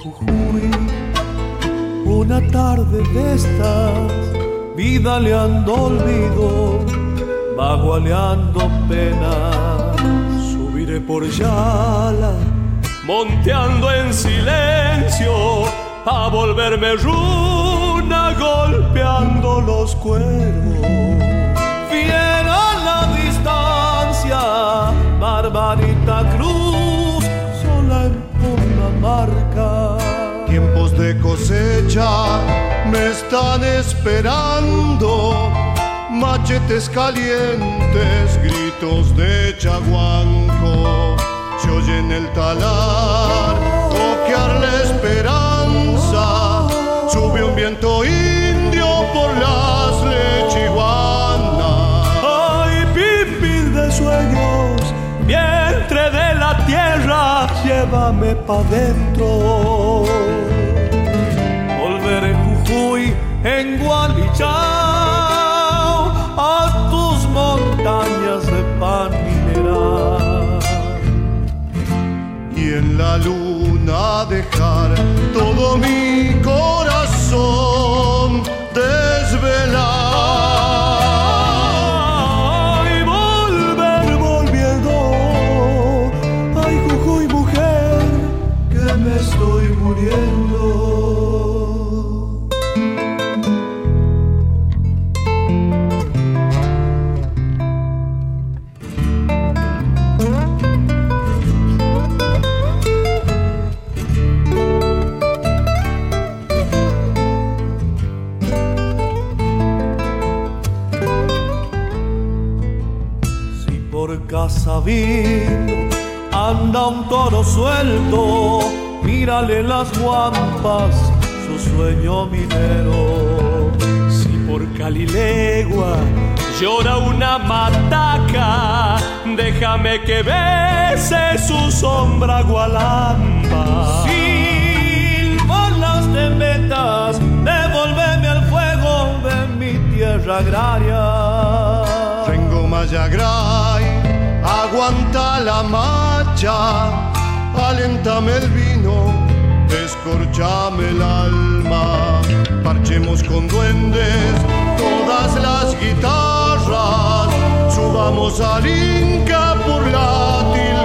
Jujuy, una tarde de estas, vidaleando olvido, bagualeando penas. Subiré por Yala, monteando en silencio, a volverme runa golpeando los cuervos. Fiel a la distancia, Barbarita Cruz, sola en Purmamarca. Tiempos de cosecha me están esperando, machetes calientes, gritos de chaguanco. Se oye en el talar toquear la esperanza, sube un viento indio por las lechiguanas. Ay, pipil de sueños, vientre de la tierra, llévame pa' dentro. Volveré Jujuy en Gualichao, a tus montañas de pan mineral. Y en la luna dejar todo mi corazón desvelar. Y volver volviendo, ay Jujuy mujer, que me estoy muriendo. Sabido, anda un toro suelto, mírale las guampas, su sueño minero. Si por Calilegua llora una mataca, déjame que bese su sombra gualamba. Silban las tembetas, devolveme al fuego de mi tierra agraria. Rengo Mayagray, aguanta la marcha, aléntame el vino, descorchame el alma. Parchemos con duendes todas las guitarras, subamos al Inca por la tilma.